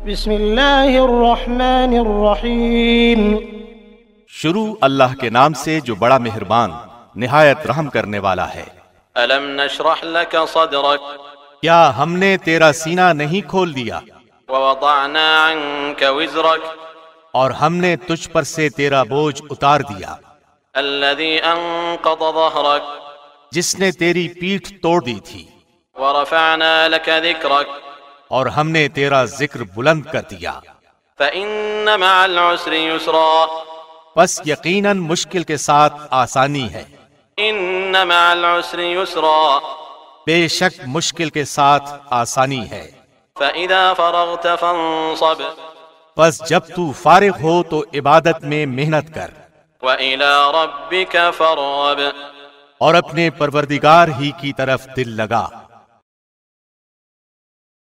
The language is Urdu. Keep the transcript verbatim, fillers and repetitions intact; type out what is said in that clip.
بسم اللہ الرحمن الرحیم۔ شروع اللہ کے نام سے جو بڑا مہربان نہایت رحم کرنے والا ہے۔ ألم نشرح لك صدرك کیا ہم نے تیرا سینہ نہیں کھول دیا، ووضعنا عنك وزرك اور ہم نے تجھ پر سے تیرا بوجھ اتار دیا، الذي أنقض ظهرك جس نے تیری پیٹھ توڑ دی تھی، ورفعنا لك ذكرك اور ہم نے تیرا ذکر بلند کر دیا۔ فإن مع العسر يسرا پس یقیناً مشکل کے ساتھ آسانی ہے، إن مع العسر يسرا بے شک مشکل کے ساتھ آسانی ہے۔ فإذا فرغت فانصب پس جب تو فارغ ہو تو عبادت میں محنت کر، وإلى ربك فارغب اور اپنے پروردگار ہی کی طرف دل لگا۔